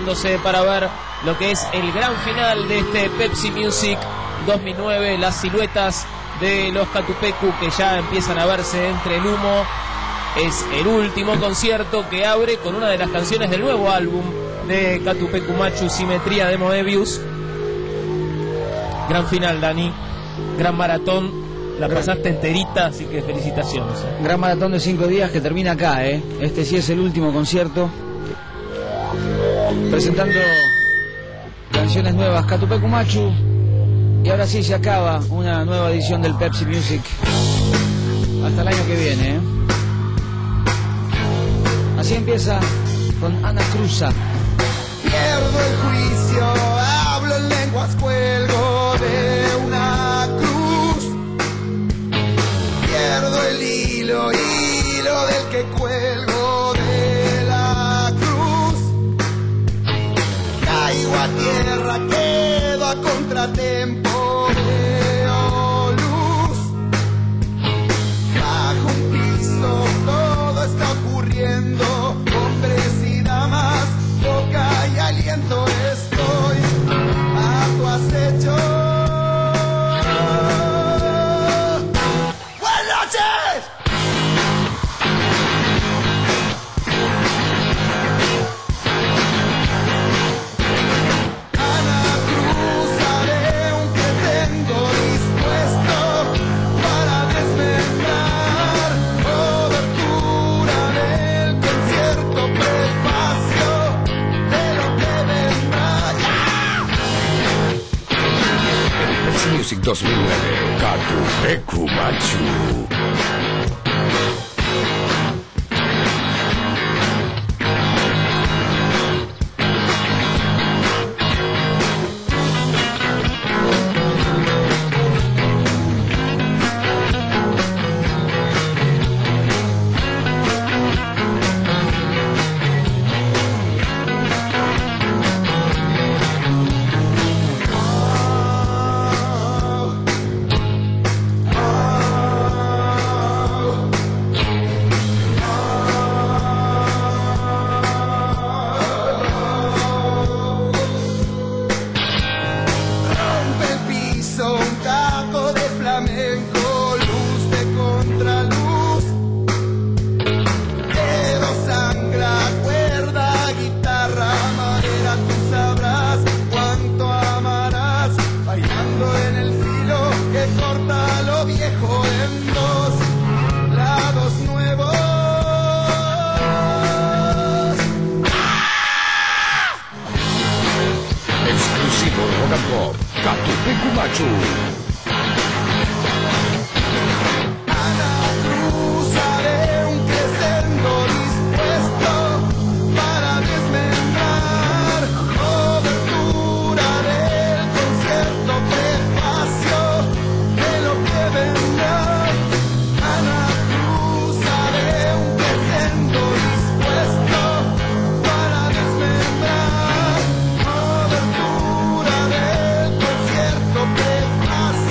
preparándose para ver lo que es el gran final de este Pepsi Music 2009, las siluetas de los Catupecu que ya empiezan a verse entre el humo. Es el último concierto que abre con una de las canciones del nuevo álbum de Catupecu Machu, Simetría de Moebius. Gran final, Dani, gran maratón, la pasaste enterita, así que felicitaciones. Gran maratón de 5 días que termina acá, Este sí es el último concierto, presentando canciones nuevas, Catupecu Machu. Y ahora sí se acaba una nueva edición del Pepsi Music. Hasta el año que viene, Así empieza con Ana Cruza. Pierdo el juicio, hablo en lenguas, cuelgo de una cruz. Pierdo el hilo del que cuelgo de la cruz. Caigo a tierra, quedo a contratiempo. Veo luz bajo un piso, todo está ocurriendo. Hombres y damas, boca y aliento, estoy a tu acecho. ¡Buenas noches! Ana cruzaré un crescendo dispuesto para desmembrar cobertura del concierto prefacio de lo que vendrá. Pepsi Music 2009, Catupecu Machu. Rompe el piso, un taco de flamenco, luz de contraluz. Dedo, sangra, cuerda, guitarra, madera, tú sabrás cuánto amarás. Bailando en el filo que corta lo viejo en dos lados nuevos. Exclusivo Rock and Pop, Catupecu Machu. Ana cruzaré un crescendo dispuesto para desmembrar cobertura del concierto prefacio de lo que vendrá. Ana cruzaré un crescendo dispuesto para desmembrar cobertura del concierto prefacio.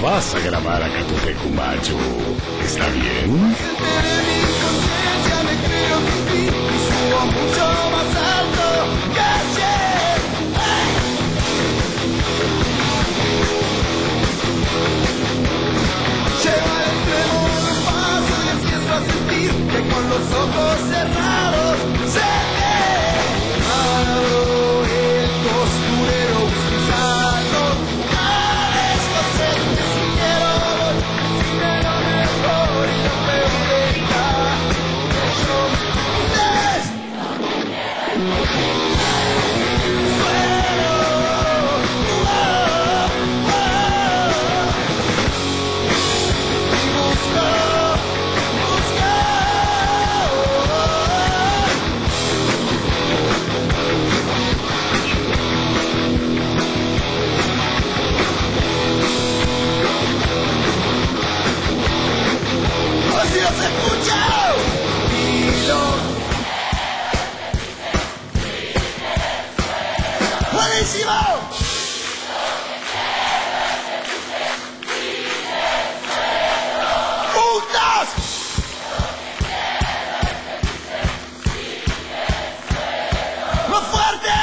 vas a grabar a Catupecu Machu. ¿Está bien? Enteré mi conciencia, me creo sin ti y subo mucho más alto que ayer. Llego al extremo de un paso y empiezo a sentir que con los ojos cerrados se ve. Abro el costurero, buscando lugares, no sé si quiero voy, si me lo mejor y lo peor de cada yo. Ustedes ¡si los escucho! ¡Buenísimo! ¡Juntos! ¡Más fuerte!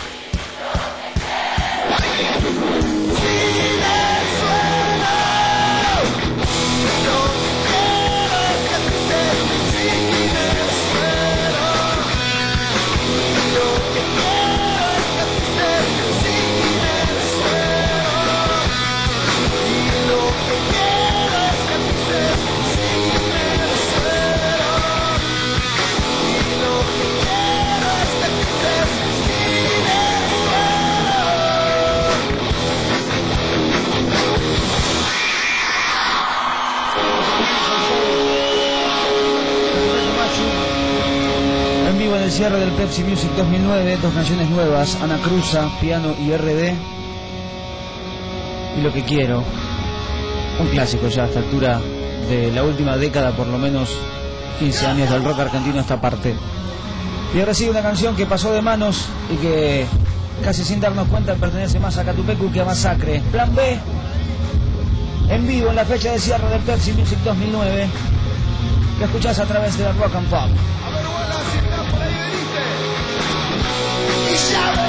En vivo en el cierre del Pepsi Music 2009, 2 canciones nuevas, Ana Cruza, piano y RD. Y Lo que quiero, un clásico ya a esta altura de la última década, por lo menos 15 años del rock argentino a esta parte. Y ahora sí, una canción que pasó de manos y que casi sin darnos cuenta pertenece más a Catupecu que a Masacre. Plan B, en vivo en la fecha de cierre del Pepsi Music 2009, que escuchás a través de la Rock and Pop. A ver, bueno, si estás por ahí, veniste. Y llave.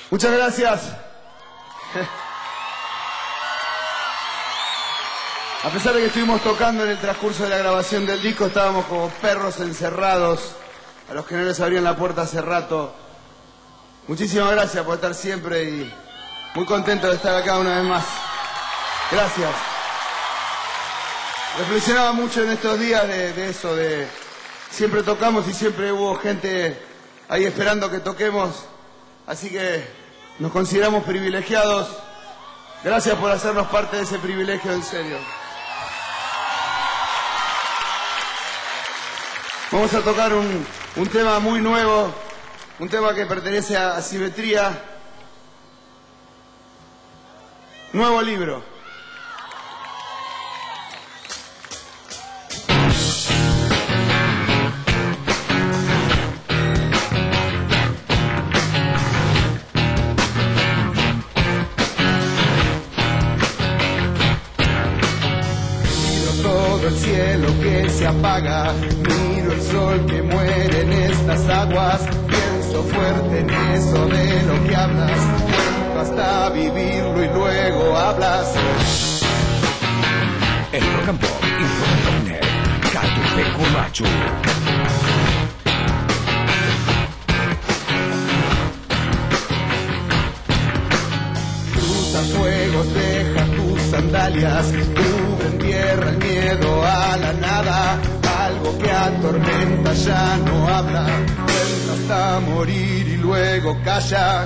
Muchas gracias. A pesar de que estuvimos tocando en el transcurso de la grabación del disco, estábamos como perros encerrados, a los que no les abrían la puerta hace rato. Muchísimas gracias por estar siempre y muy contento de estar acá una vez más. Gracias. Reflexionaba mucho en estos días de eso, de siempre tocamos y siempre hubo gente ahí esperando que toquemos, así que nos consideramos privilegiados. Gracias por hacernos parte de ese privilegio, en serio. Vamos a tocar un tema muy nuevo, un tema que pertenece a Simetría. Nuevo libro. El cielo que se apaga, miro el sol que muere en estas aguas, pienso fuerte en eso de lo que hablas, cuento hasta vivirlo y luego hablas. El rock and pop y rock and net, Catupecu Machu. Fuegos, deja tus sandalias, cubre en tierra el miedo a la nada, algo que atormenta ya no habla, vuelve hasta morir y luego calla.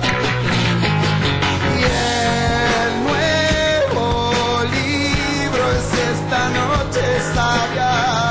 Y el nuevo libro es esta noche sabia.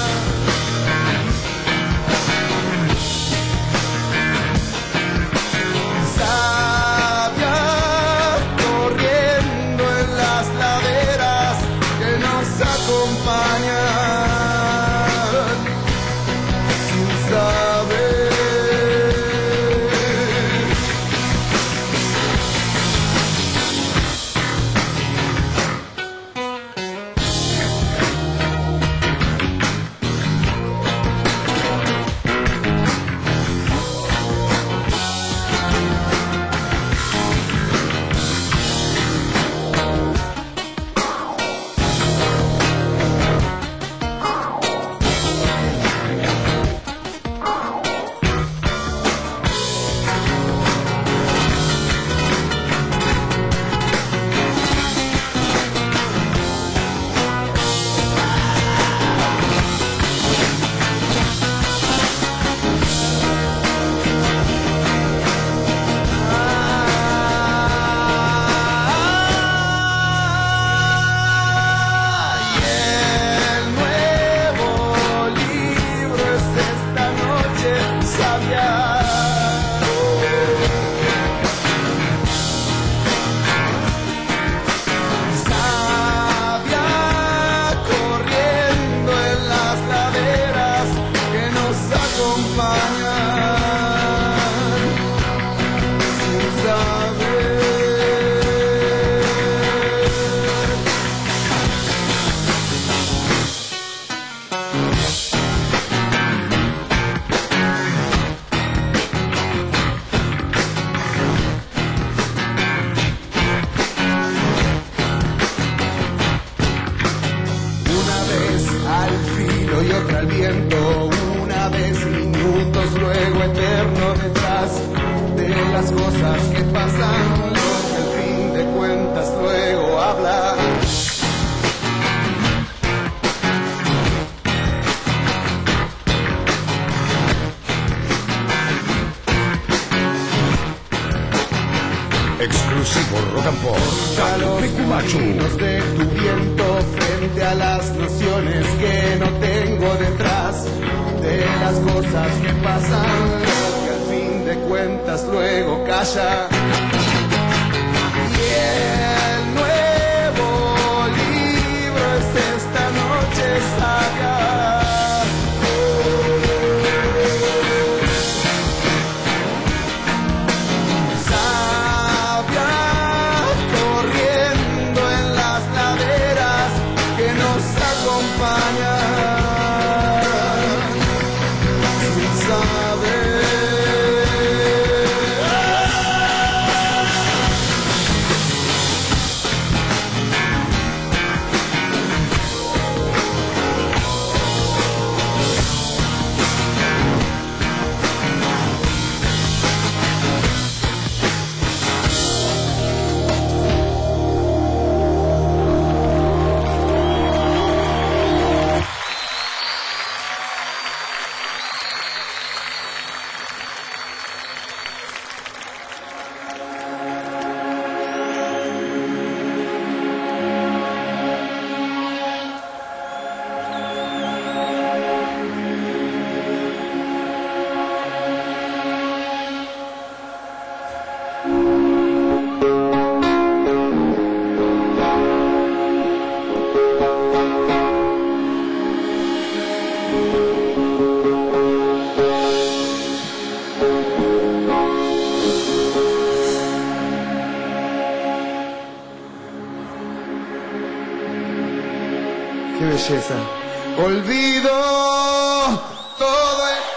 Exclusivo rock and pop, Catupecu Machu. De tu viento frente a las nociones que no tengo detrás de las cosas que pasan, que al fin de cuentas luego calla. Y el nuevo libro es esta noche sabia. belleza. Olvido todo el...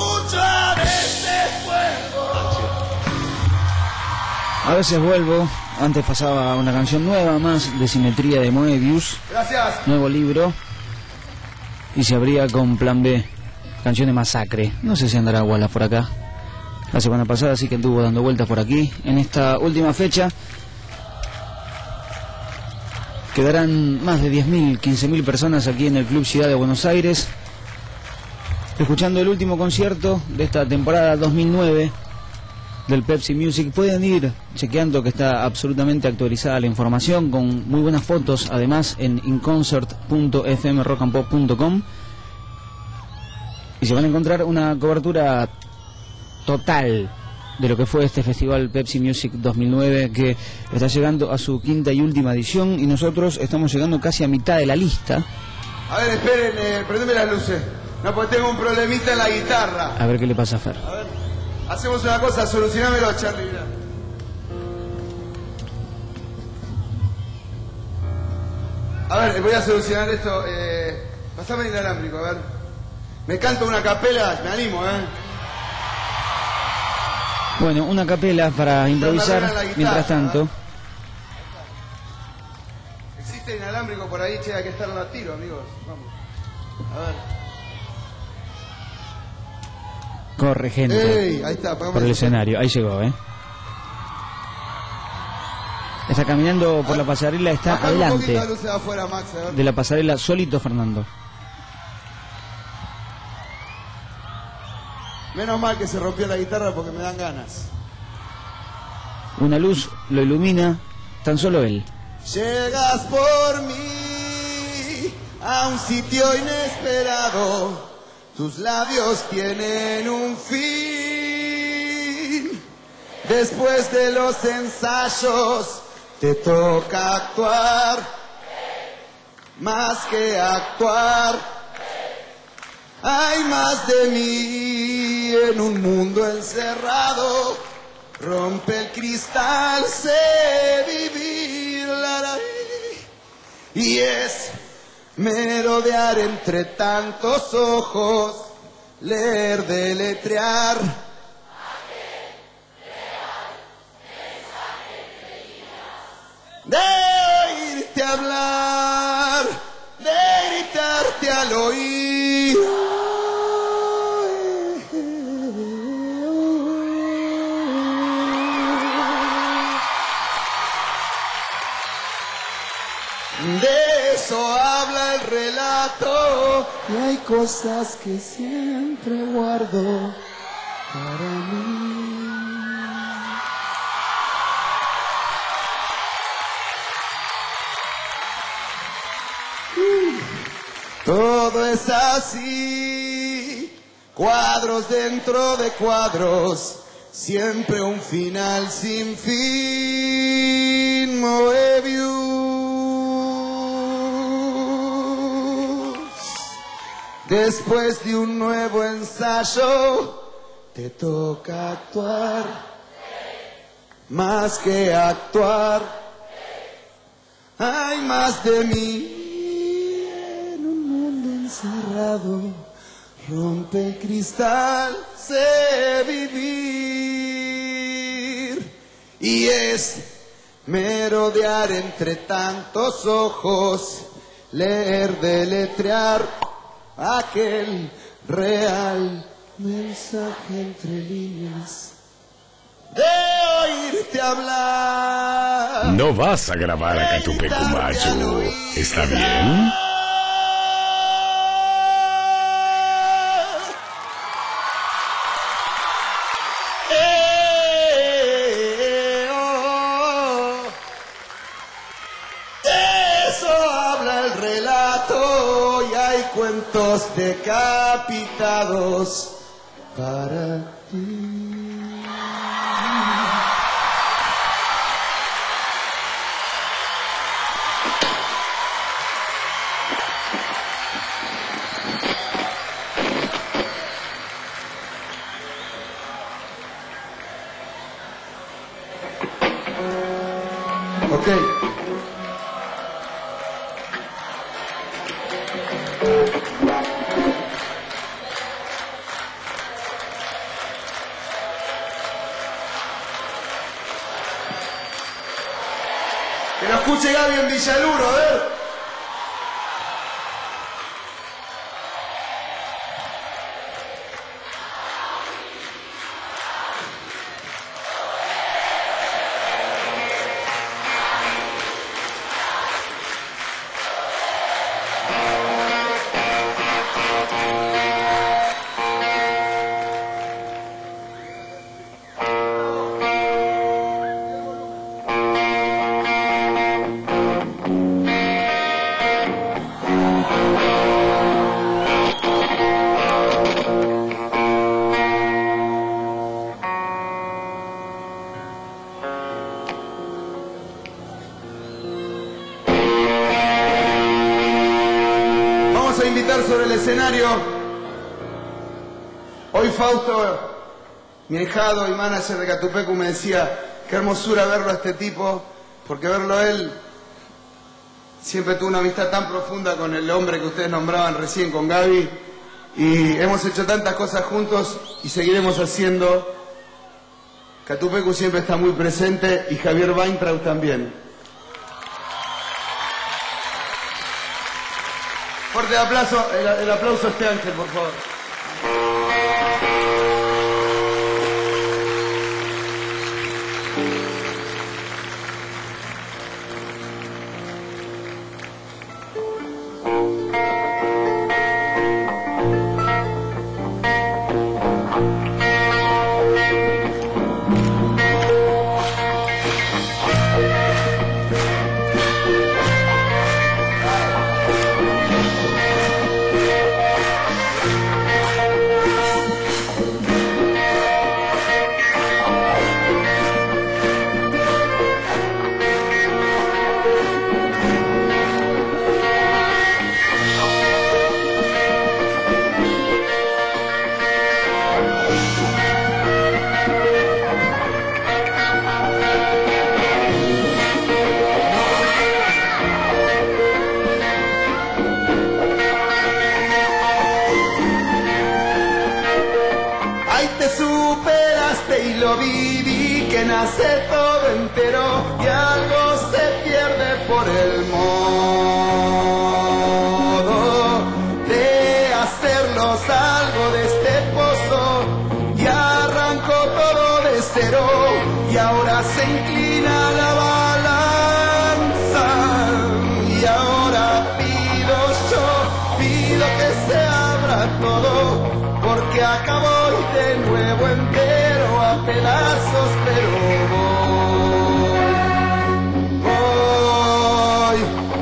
A veces vuelvo, Antes pasaba una canción nueva más de Simetría de Moebius. Gracias. Nuevo libro. Y se abría con Plan B, Canción de Masacre. No sé si andará Wallace por acá. La semana pasada sí que anduvo dando vueltas por aquí. En esta última fecha quedarán más de 10.000, 15.000 personas aquí en el Club Ciudad de Buenos Aires, escuchando el último concierto de esta temporada 2009 del Pepsi Music. Pueden ir chequeando que está absolutamente actualizada la información con muy buenas fotos, además en inconcert.fmrockandpop.com, y se van a encontrar una cobertura total de lo que fue este festival Pepsi Music 2009, que está llegando a su quinta y última edición, y nosotros estamos llegando casi a mitad de la lista. A ver, esperen, prendeme las luces. No, porque tengo un problemita en la guitarra. A ver qué le pasa a Fer. A ver, hacemos una cosa, solucionámelo, Charlie. Mirá. A ver, voy a solucionar esto. Pasame el inalámbrico, a ver. Me canto una capela, me animo, Bueno, una capela para improvisar mientras tanto. ¿Existe inalámbrico por ahí? Che, hay que estar a tiro, amigos. Vamos. A ver. Corre gente. Ey, ahí está, por el escenario, ahí llegó, Está caminando por la pasarela, está Bajame un adelante poquito la luz de afuera, Max, a ver. de la pasarela solito Fernando. Menos mal que se rompió la guitarra porque me dan ganas. Una luz lo ilumina, tan solo él. Llegas por mí a un sitio inesperado. Tus labios tienen un fin. Después de los ensayos te toca actuar. Más que actuar. Hay más de mí en un mundo encerrado. Rompe el cristal, sé vivir. Y es merodear entre tantos ojos, leer, deletrear. De oírte hablar, de gritarte al oído. De eso habla el relato. Y hay cosas que siempre guardo para mí. Todo es así, cuadros dentro de cuadros, siempre un final sin fin. Moebius. Después de un nuevo ensayo, te toca actuar, más que actuar. Hay más de mí. Cerrado, rompe el cristal, sé vivir. Y es merodear entre tantos ojos, leer, deletrear aquel real mensaje entre líneas. De oírte hablar. No vas a grabar a Catupecu Macho, ¿está bien? Cuentos decapitados para ti. Ok. escuche Gaby en Villaluro, a ver. Sobre el escenario. Hoy Fausto, mi ahijado y manager de Catupecu, me decía qué hermosura verlo a este tipo, porque verlo a él, siempre tuvo una amistad tan profunda con el hombre que ustedes nombraban recién, con Gaby, y hemos hecho tantas cosas juntos y seguiremos haciendo. Catupecu siempre está muy presente y Javier Weintraub también. Fuerte aplauso, el aplauso a este ángel, por favor. Lo viví, que nace todo entero y algo se pierde por el modo de hacerlo. Salgo de este pozo y arranco todo de cero y ahora se inclina la balanza y ahora pido que se abra todo porque acabo de nuevo entero a pedazos, pero voy.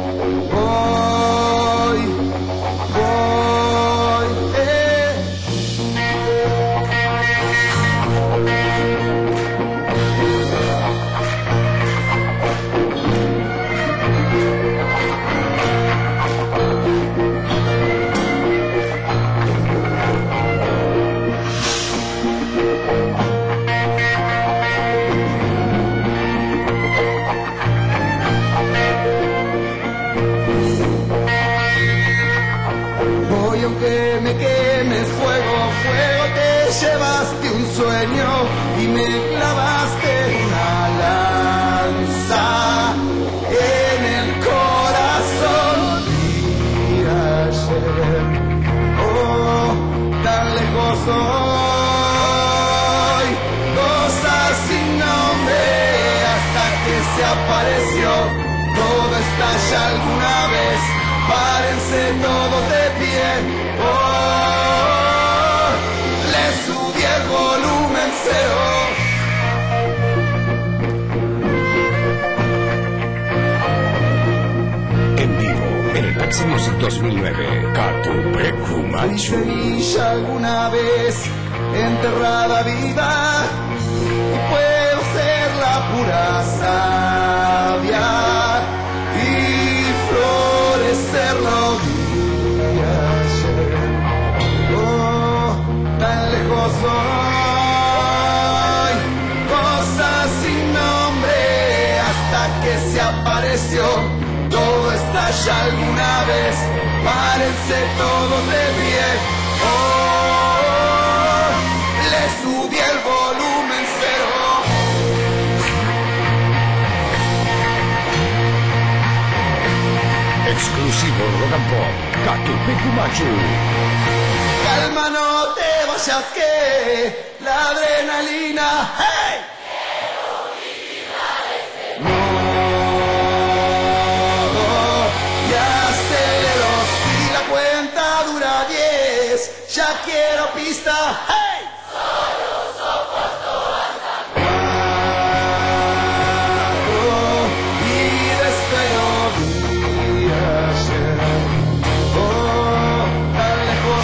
Aunque me quemes, fuego, te llevaste un sueño y me clavaste una lanza en el corazón. Y ayer, oh, tan lejos hoy, cosas sin nombre hasta que se apareció. Todo estalla alguna vez. Párense todos de pie, oh, le subí el volumen cero. En vivo, en el Pepsi Music 2009, Catupecu Machu. Fui semilla alguna vez, enterrada viva, y puedo ser la pura savia. Serlo vi ayer, oh, tan lejos hoy, cosas sin nombre hasta que se apareció. Todo estalla alguna vez, párense todos de pie, oh, le subí el volumen cero. exclusivo Rock and Pop, Catupecu Machu. Calma, no te vayas que la adrenalina, ¡hey! No, y acelero, si la cuenta dura 10, ya quiero pista, ¡hey! Solo soporto hasta 4 y despego día ayer. Oh, tan lejos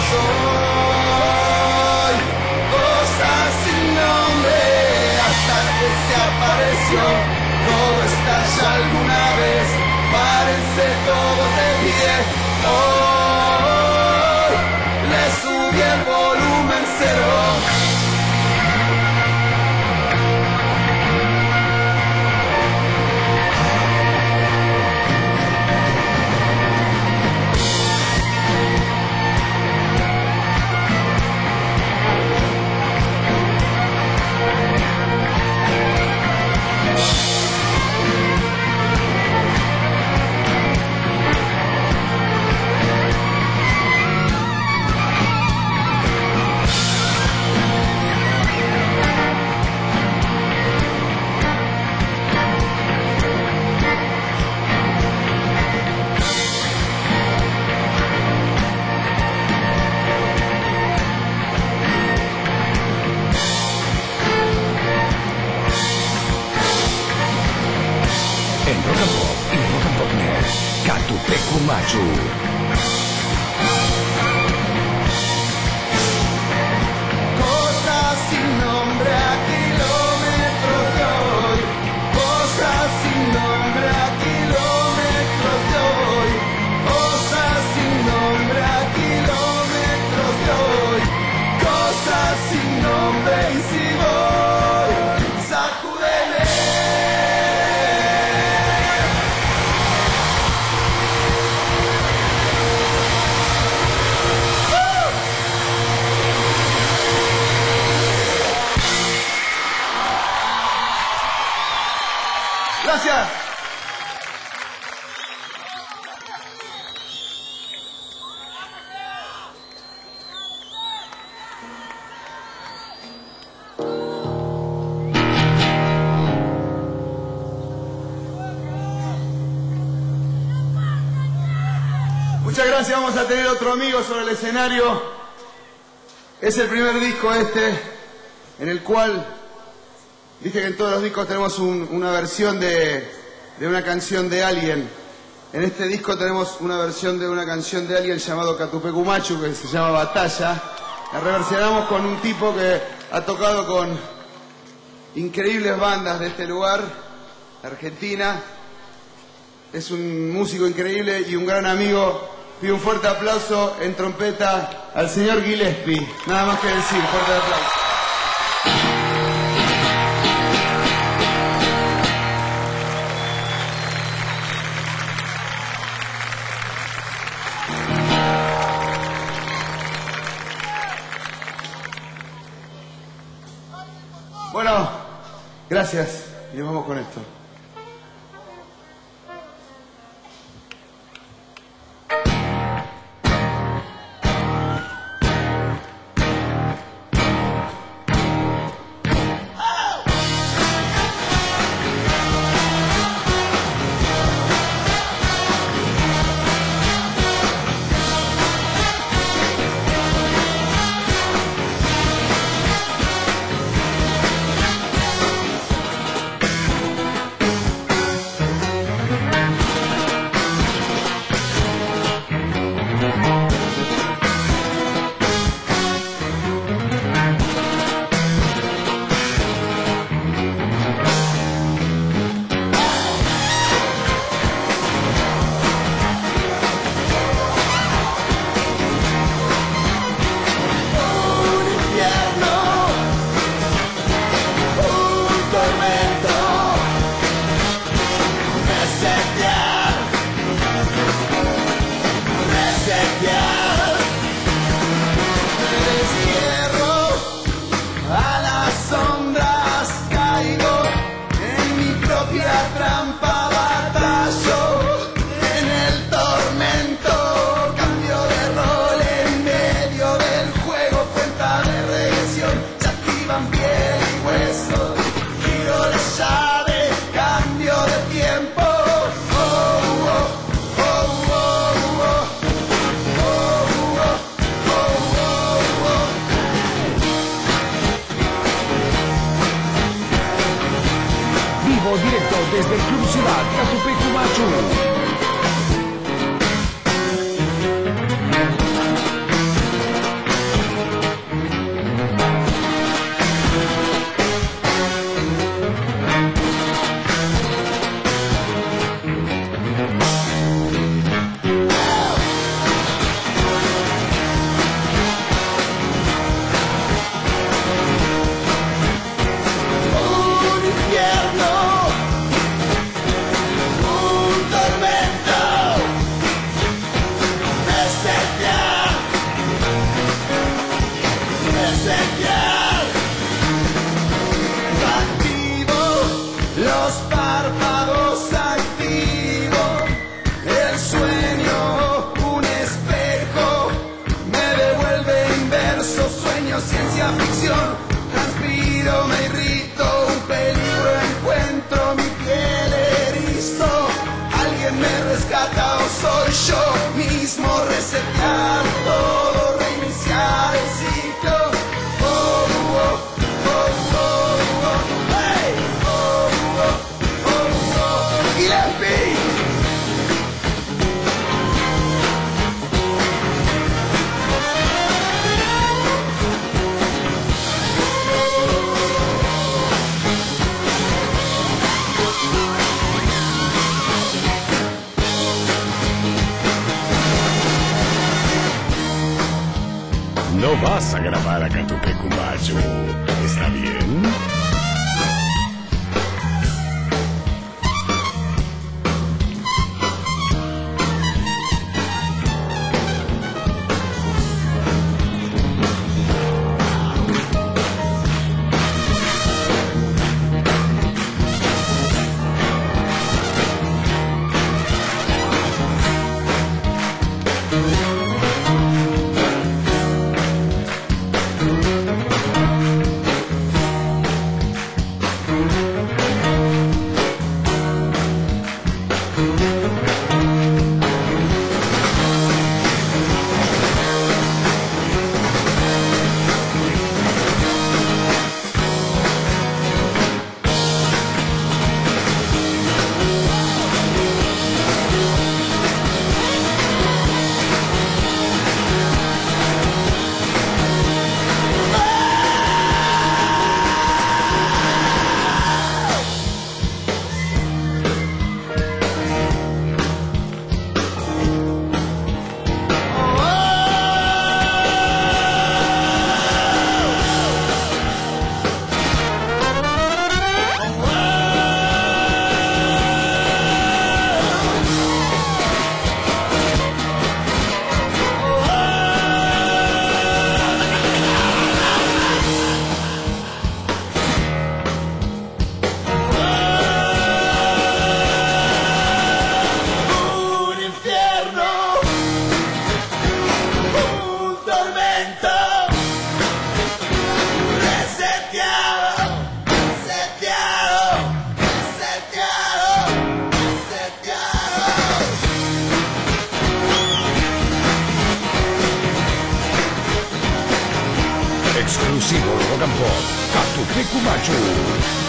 soy, cosas sin nombre, hasta que se apareció. Todo estalla alguna vez, párense todos de pie. Hoy le subí el volumen 0. En Rock and Pop y Rock and Pop Net, Catupecu Machu. Cosas sin nombre a kilómetros de hoy. Cosas sin nombre a kilómetros de hoy. Cosas sin nombre a kilómetros de hoy. Cosas sin nombre y si voy, sacúdeme. Gracias. Muchas gracias. Vamos a tener otro amigo sobre el escenario. Es el primer disco en el cual, viste que en todos los discos tenemos una versión de una canción de alguien. En este disco tenemos una versión de una canción de alguien llamado Catupecu Machu, que se llama Batalla. La reversionamos con un tipo que ha tocado con increíbles bandas de este lugar, Argentina. Es un músico increíble y un gran amigo. Pido un fuerte aplauso en trompeta al señor Gillespie. Nada más que decir, fuerte aplauso. Bueno, gracias. Y nos vamos con esto. directo desde el Club Ciudad Catupecu Machu. Ciencia ficción, transpiro, me irrito, un peligro encuentro, mi piel erizo. Alguien me rescata o soy yo mismo, resetear todo, reiniciar el ciclo. Oh, oh, oh, oh, oh, hey, oh, oh, oh, oh, y la vi. No vas a grabar a Catupecu Machu, ¿está bien? Exclusivo Rock and Pop, Catupecu Machu.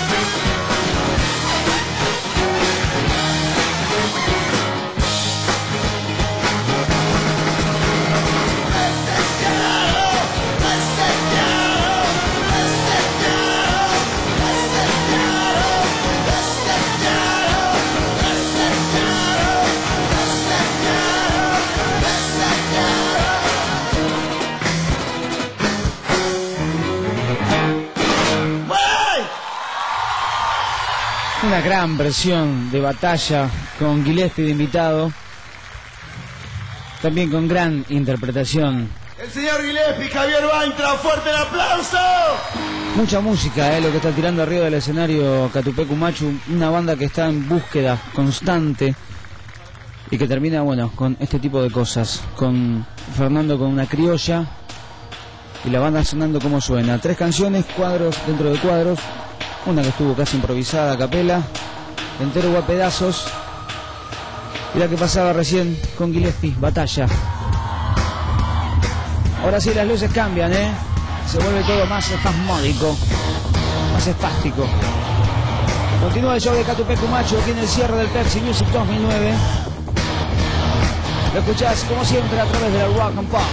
Una gran versión de Batalla con Gillespie de invitado, también con gran interpretación. El señor Gillespie, Javier Weintraub, fuerte el aplauso. Mucha música, lo que está tirando arriba del escenario Catupecu Machu, una banda que está en búsqueda constante y que termina, bueno, con este tipo de cosas, con Fernando con una criolla y la banda sonando como suena. 3 canciones, cuadros dentro de cuadros. Una que estuvo casi improvisada a capela, entero o a pedazos, y la que pasaba recién con Gillespie, Batalla. Ahora sí las luces cambian, se vuelve todo más espasmódico, más espástico. Continúa el show de Catupecu Machu aquí en el cierre del Pepsi Music 2009. Lo escuchás como siempre a través de la Rock and Pop.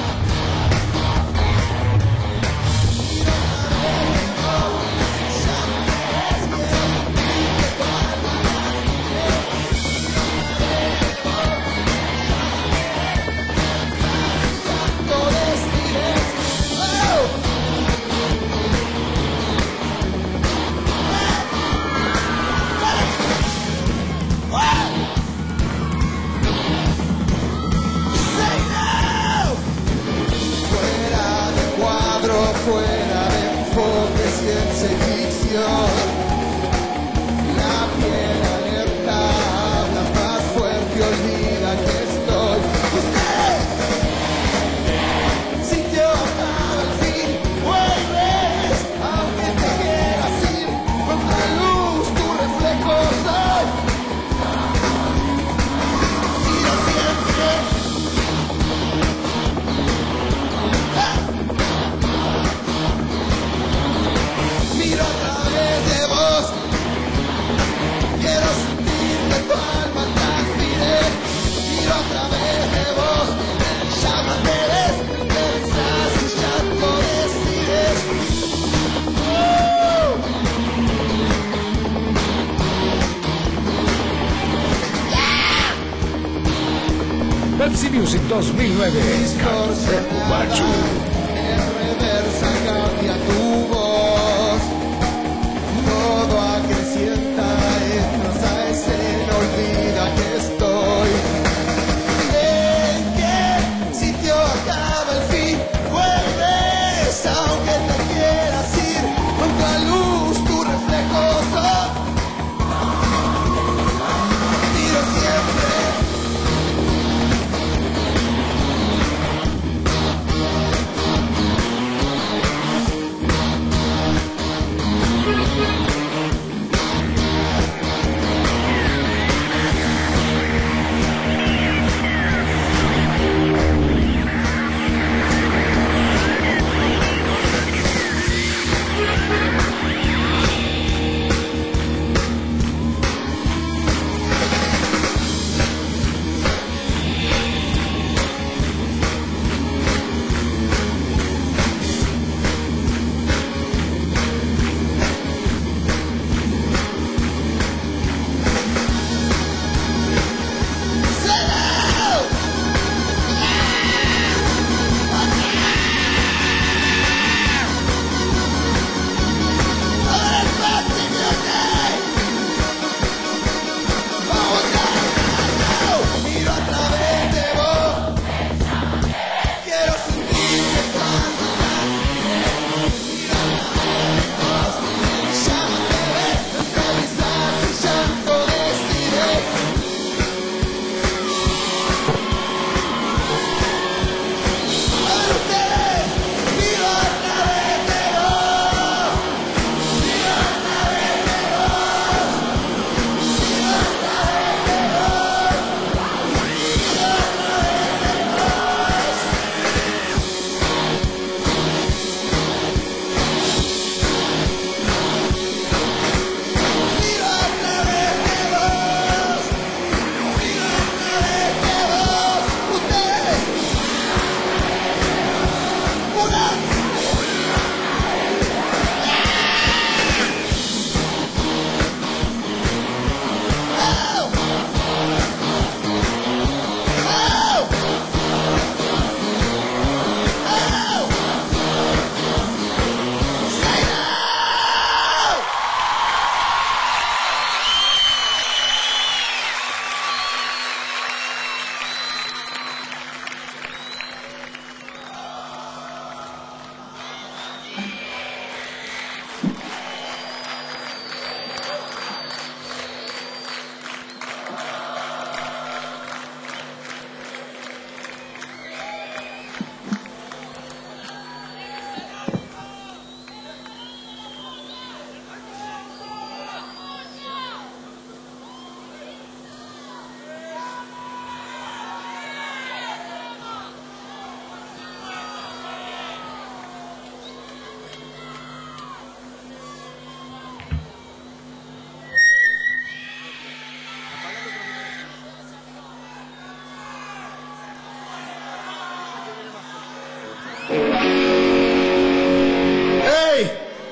Fuera de enfoque, ciencia y ficción. La piel alerta, hablas más fuerte, olvida que estoy. Usted sintió al fin, vuelves, aunque te quieras ir. Con la luz, tu reflejo soy. Y yo siempre. Miro a través de vos, quiero sentirte tu alma transpirar. Miro a través de vos, llamas eres, pensás y ya lo decides. Pepsi Music 2009. Catupecu Machu. En reversa cambia tu voz, todo acrecienta, entras a escena, olvida que estoy. En qué sitio acaba el fin, vuelves aunque te quieras ir. Con tu luz, tu reflejo soy. Tiro siempre.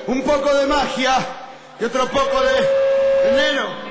un poco de magia y otro poco de veneno.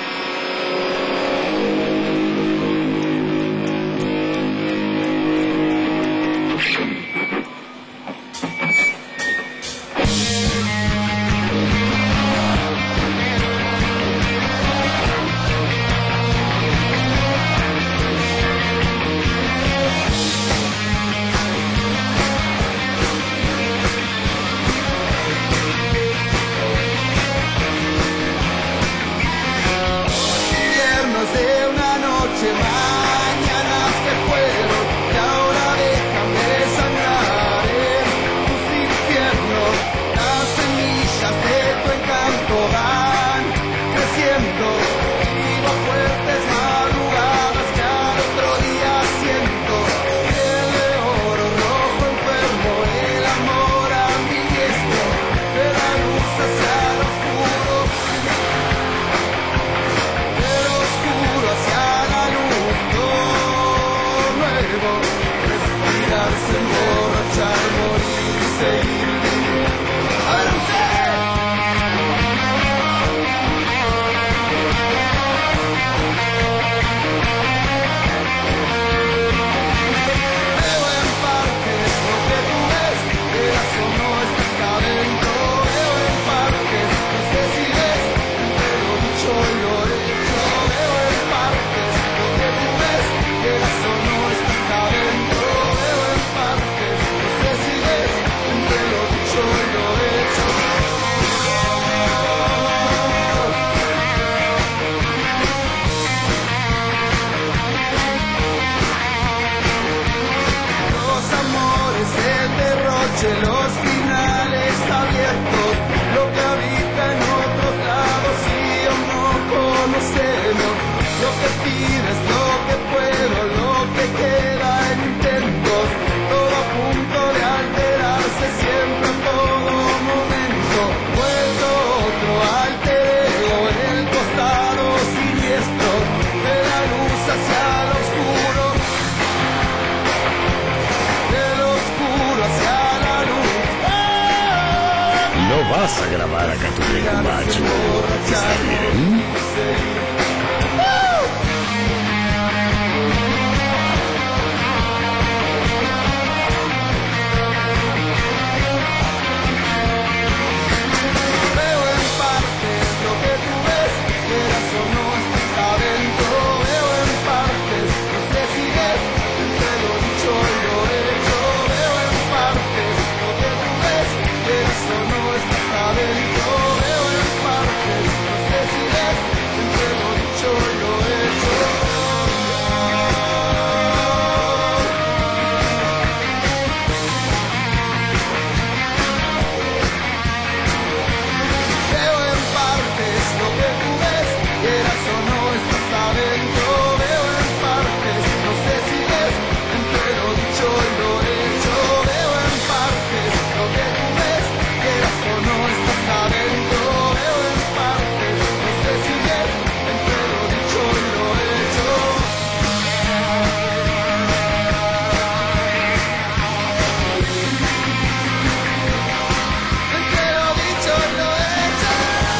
Los finales abiertos, lo que habita en otros lados y aún no conocemos. Lo que pides, lo que puedo, lo que queda en intentos. Todo a punto de alterarse siempre a todo momento. Vuelto otro alter ego en el costado siniestro de la luz hacia lo oscuro, del oscuro hacia no vas a grabar a Catupecu, macho. ¿Está bien? Veo en partes lo que tú ves, quieras o no estás adentro. Veo en partes, no sé si ves, entre lo dicho y lo hecho. Veo en partes lo que tú ves, quieras o no estás adentro. Veo en partes, no sé si ves, entre lo dicho y lo hecho. Veo en partes lo que tú ves, quieras o no estás adentro. Veo en partes, no sé si ves, entre lo dicho y lo hecho. Veo en partes lo que tú ves, quieras o no estás adentro. Veo en partes, no sé si ves, entre lo dicho y lo hecho. Entre lo dicho y lo hecho.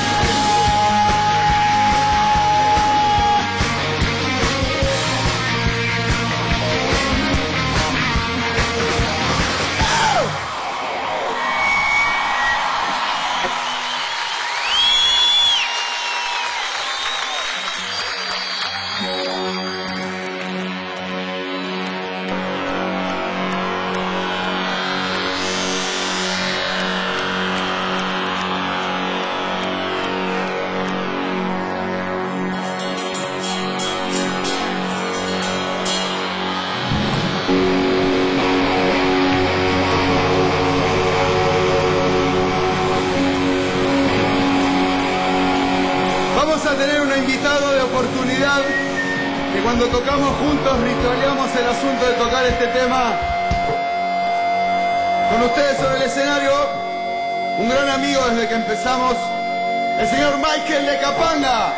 Vamos a tener un invitado de oportunidad que cuando tocamos juntos ritualeamos el asunto de tocar este tema. Con ustedes sobre el escenario, un gran amigo desde que empezamos, el señor Michael de Capanga.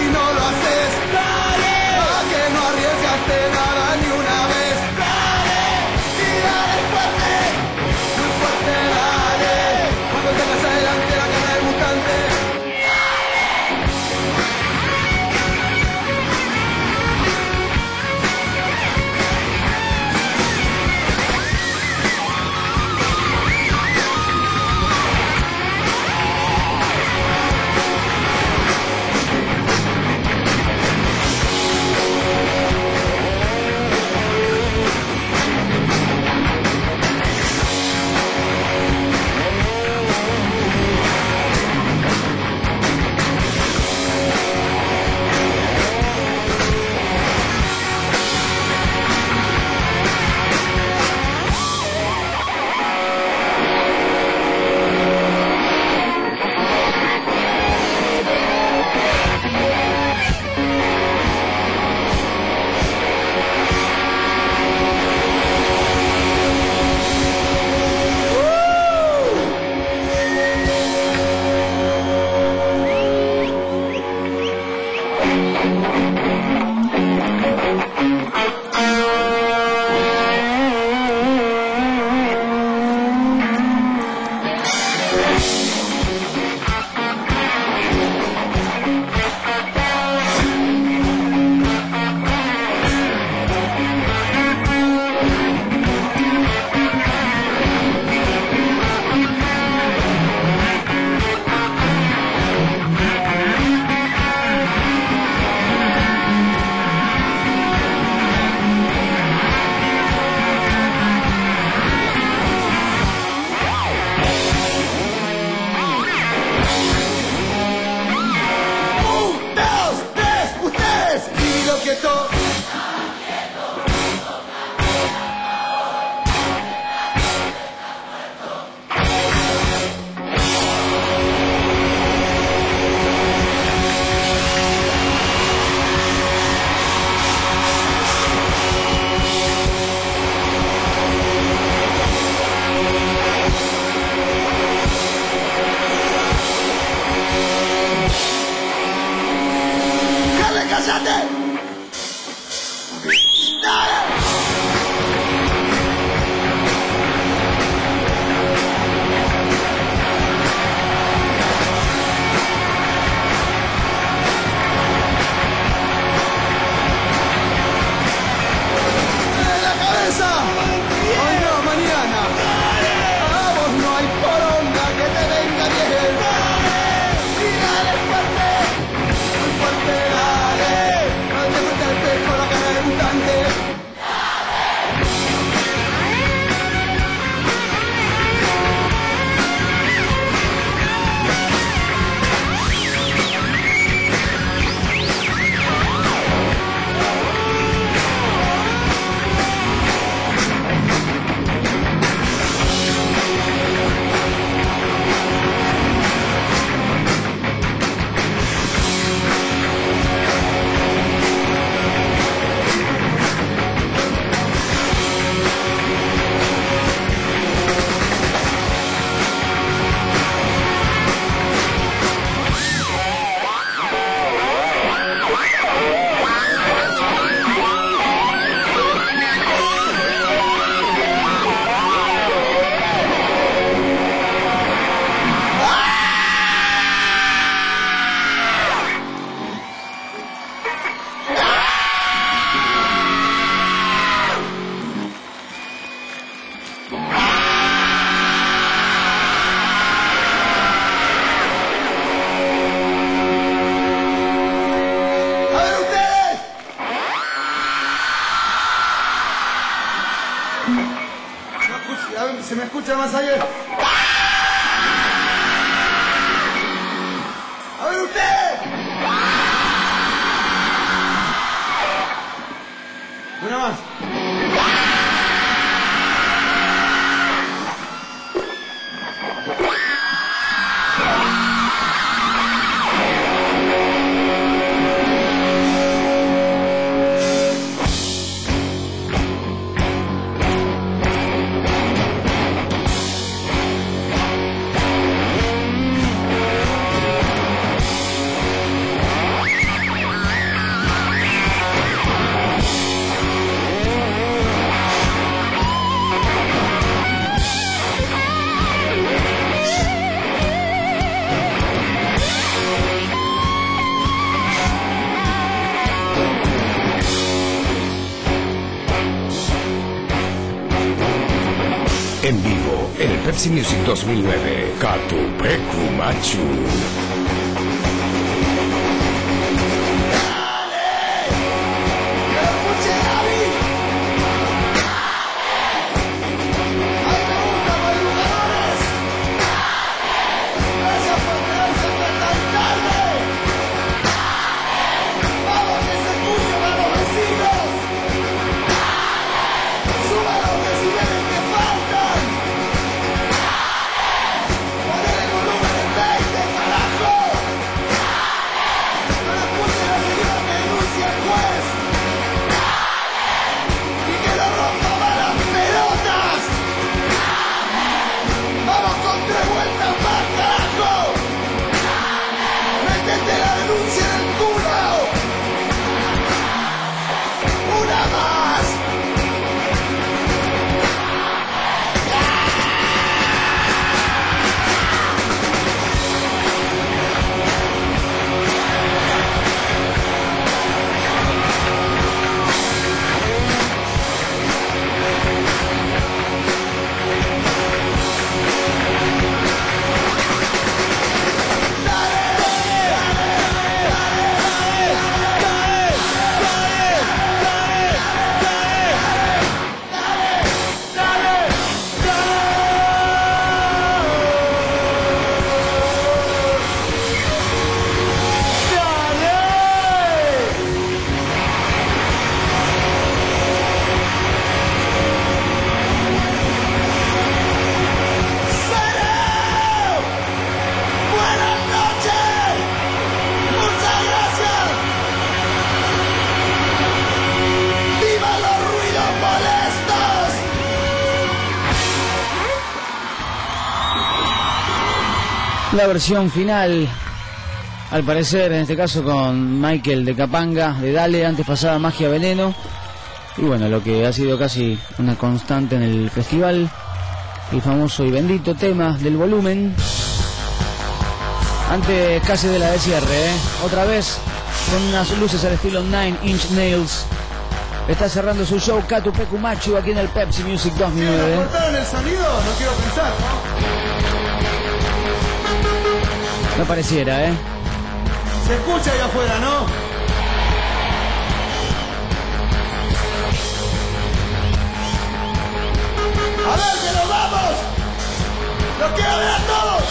no lo haces, dale, a que no arriesgaste nada ni una vez, dale, y dale fuerte, muy fuerte, dale, cuando tengas adelante la cara del mutante. Se me escucha más allá. A ver usted. Una más. En vivo, en el Pepsi Music 2009, Catupecu Machu. La versión final, al parecer, en este caso con Michael de Capanga, de Dale, antes pasaba Magia Veneno. Y bueno, lo que ha sido casi una constante en el festival, el famoso y bendito tema del volumen. Antes casi de la de cierre, otra vez con unas luces al estilo 9 Inch Nails. Está cerrando su show Catupecu Machu aquí en el Pepsi Music 2009. ¿Me cortaron el sonido? No quiero pensar, ¿no? No pareciera, Se escucha ahí afuera, ¿no? ¡A ver, que nos vamos! ¡Los quiero ver a todos!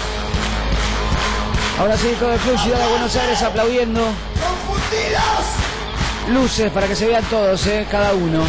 Ahora sí, todo el club Ciudad de Buenos Aires aplaudiendo. ¡Confundidos! Luces para que se vean todos, cada uno.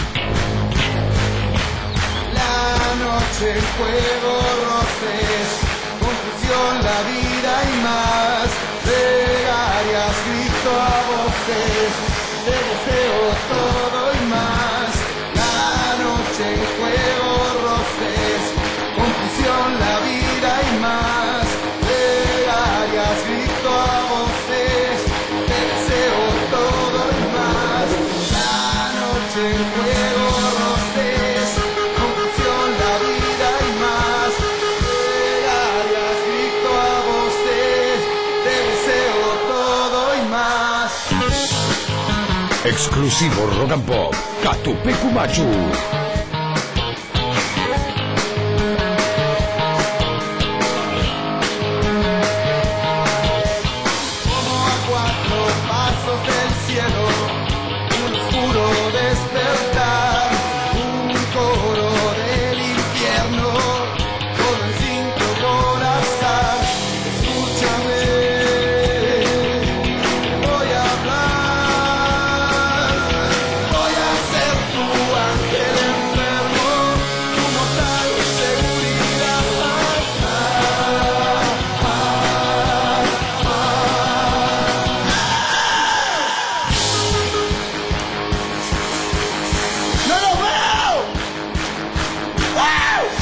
La noche, el fuego, roces, confusión, la vida y más. Plegarias, grito a voces, te deseo todo y más. La noche, el fuego, roces, confusión, la vida y más. Plegarias, grito a voces, te deseo todo y más. La noche, el fuego, roces, confusión, la vida y más. Plegarias, grito a voces, te deseo todo y más. Exclusivo Rock and Pop, Catupecu Machu. Como a 4 pasos del cielo, un oscuro despertar, un coro del infierno, todo en 5 por azar. Escúchame, voy a hablar, voy a ser tu ángel enfermo, tu mortal seguridad. ¡No lo veo! ¡Wow!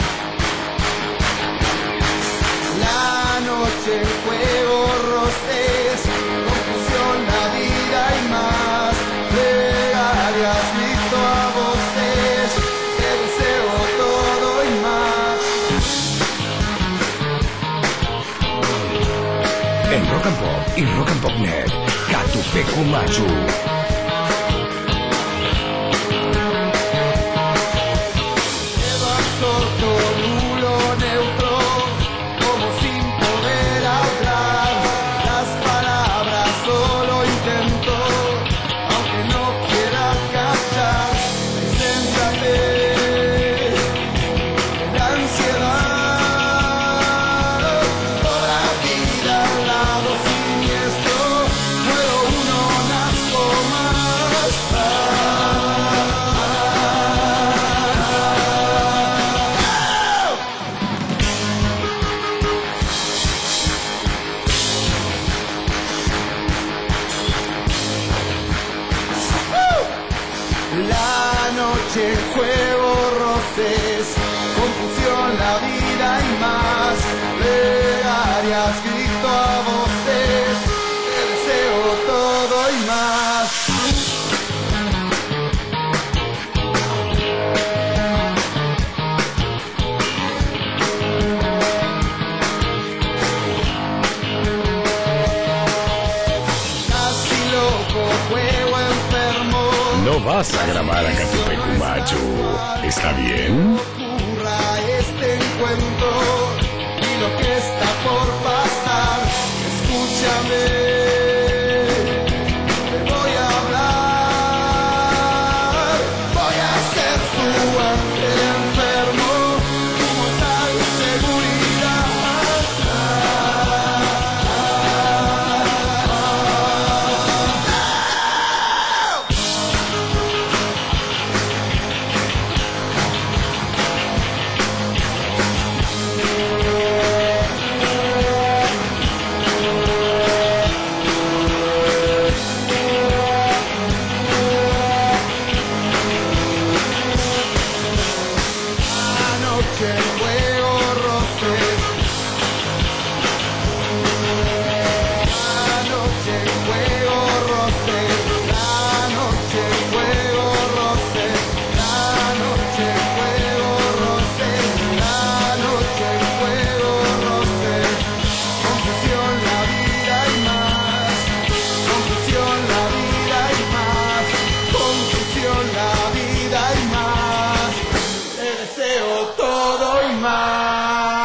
La noche, el fuego, roces, confusión, la vida y más. Plegarias, grito a voces, te deseo todo y más. En Rock and Pop y Rock and Pop Net, Catupecu Machu. Quedo absorto Anoche juego roces, confusión, la vida y más. Plegarias, grito a voces, te deseo todo y más. Casi loco, juego enfermo. No vas a grabar a Catupecu Machu. ¿Está bien? Ocurra este encuentro y lo que está por pasar, escúchame. Te voy a hablar, voy a ser tu ángel enfermo, tu mortal seguridad. Anoche juego roces, anoche juego roces, anoche juego roces, anoche juego roces, anoche juego roces. Confusión, la vida y más, confusión, la vida y más, confusión, la vida y más. Te deseo todo y más.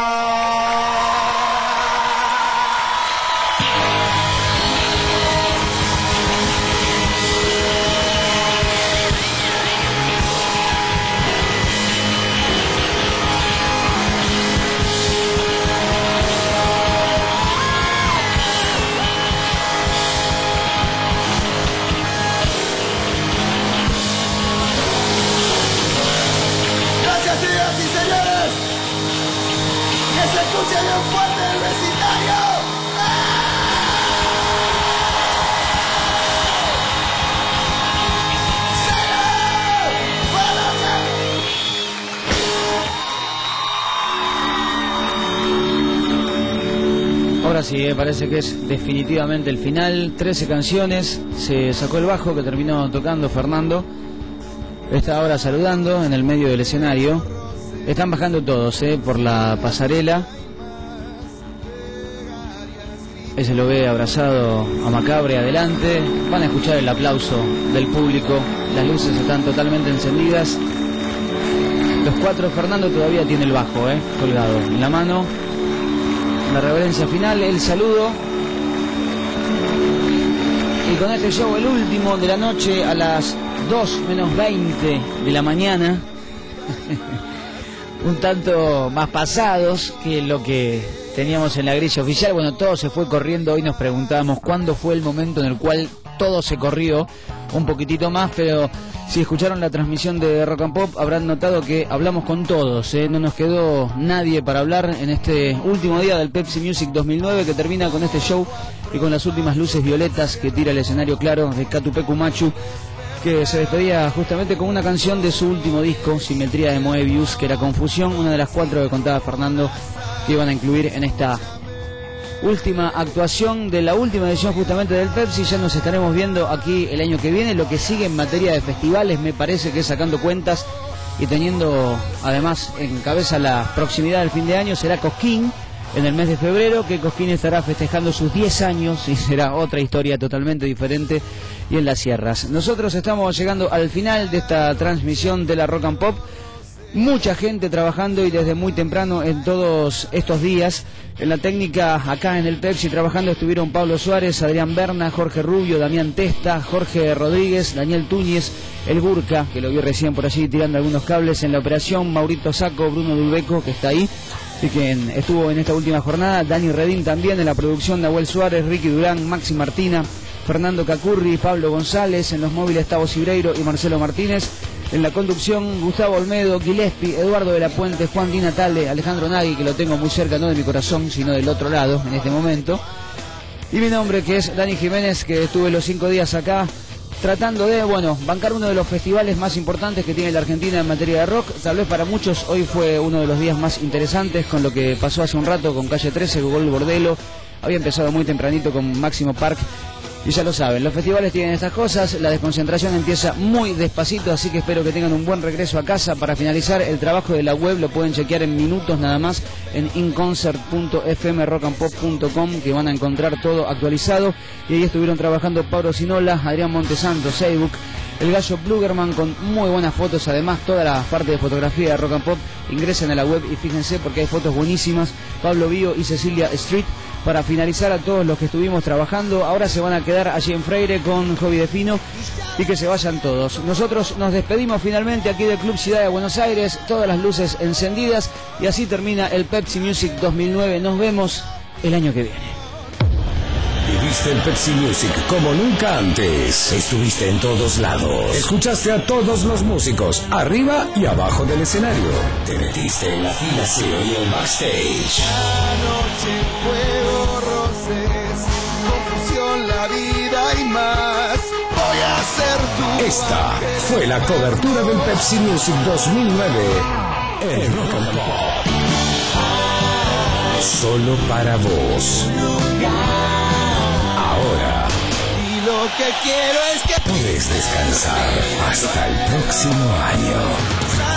Gracias, señoras y señores. Que se escuche bien fuerte el recitario. Ahora sí, parece que es definitivamente el final. 13 canciones, se sacó el bajo que terminó tocando Fernando. Está ahora saludando en el medio del escenario. Están bajando todos por la pasarela. Ese lo ve abrazado a Macabre adelante. Van a escuchar el aplauso del público. Las luces están totalmente encendidas. Los cuatro, Fernando todavía tiene el bajo colgado en la mano. La reverencia final, el saludo. Y con este show, el último de la noche, a las 2 menos 20 de la mañana, un tanto más pasados que lo que teníamos en la grilla oficial. Bueno, todo se fue corriendo. Hoy nos preguntábamos cuándo fue el momento en el cual todo se corrió un poquitito más, pero si escucharon la transmisión de Rock and Pop habrán notado que hablamos con todos, no nos quedó nadie para hablar en este último día del Pepsi Music 2009, que termina con este show y con las últimas luces violetas que tira el escenario claro de Catupecu Machu, que se despedía justamente con una canción de su último disco, Simetría de Moebius, que era Confusión, una de las 4 que contaba Fernando que iban a incluir en esta última actuación de la última edición justamente del Pepsi. Ya nos estaremos viendo aquí el año que viene. Lo que sigue en materia de festivales me parece que, sacando cuentas y teniendo además en cabeza la proximidad del fin de año, será Cosquín en el mes de febrero, que Cosquín estará festejando sus 10 años y será otra historia totalmente diferente, y en las sierras. Nosotros estamos llegando al final de esta transmisión de la Rock and Pop. Mucha gente trabajando y desde muy temprano en todos estos días. En la técnica acá en el Pepsi trabajando estuvieron Pablo Suárez, Adrián Berna, Jorge Rubio, Damián Testa, Jorge Rodríguez, Daniel Túñez, el Burka, que lo vi recién por allí tirando algunos cables en la operación, Maurito Saco, Bruno Dulbeco, que está ahí y quien estuvo en esta última jornada, Dani Redín también en la producción, Nahuel Suárez, Ricky Durán, Maxi Martina, Fernando Cacurri, Pablo González, en los móviles Tavo Cibreiro y Marcelo Martínez. En la conducción, Gustavo Olmedo, Gillespie, Eduardo de la Puente, Juan Di Natale, Alejandro Nagui, que lo tengo muy cerca, no de mi corazón, sino del otro lado en este momento. Y mi nombre, que es Dani Jiménez, que estuve los 5 días acá tratando de, bancar uno de los festivales más importantes que tiene la Argentina en materia de rock. Tal vez para muchos hoy fue uno de los días más interesantes con lo que pasó hace un rato con Calle 13, Gogol Bordelo. Había empezado muy tempranito con Máximo Park. Y ya lo saben, los festivales tienen estas cosas, la desconcentración empieza muy despacito, así que espero que tengan un buen regreso a casa. Para finalizar, el trabajo de la web lo pueden chequear en minutos nada más en inconcert.fmrockandpop.com, que van a encontrar todo actualizado. Y ahí estuvieron trabajando Pablo Sinola, Adrián Montesanto, Seibuk, el Gallo Blugerman, con muy buenas fotos. Además, toda la parte de fotografía de Rock and Pop, ingresen a la web y fíjense porque hay fotos buenísimas. Pablo Bío y Cecilia Street. Para finalizar, a todos los que estuvimos trabajando, ahora se van a quedar allí en Freire con Hobby de Fino y que se vayan todos. Nosotros nos despedimos finalmente aquí del Club Ciudad de Buenos Aires, todas las luces encendidas, y así termina el Pepsi Music 2009. Nos vemos el año que viene. Viviste el Pepsi Music como nunca antes. Estuviste en todos lados. Escuchaste a todos los músicos, arriba y abajo del escenario. Te metiste en la fila cero y el backstage. Anoche fuego, roces, confusión, la vida y más. Voy a ser tu Esta ángel. fue la cobertura del Pepsi Music 2009 en Rock and Pop. Solo para vos. Ahora Y lo que quiero es que puedes descansar hasta el próximo año.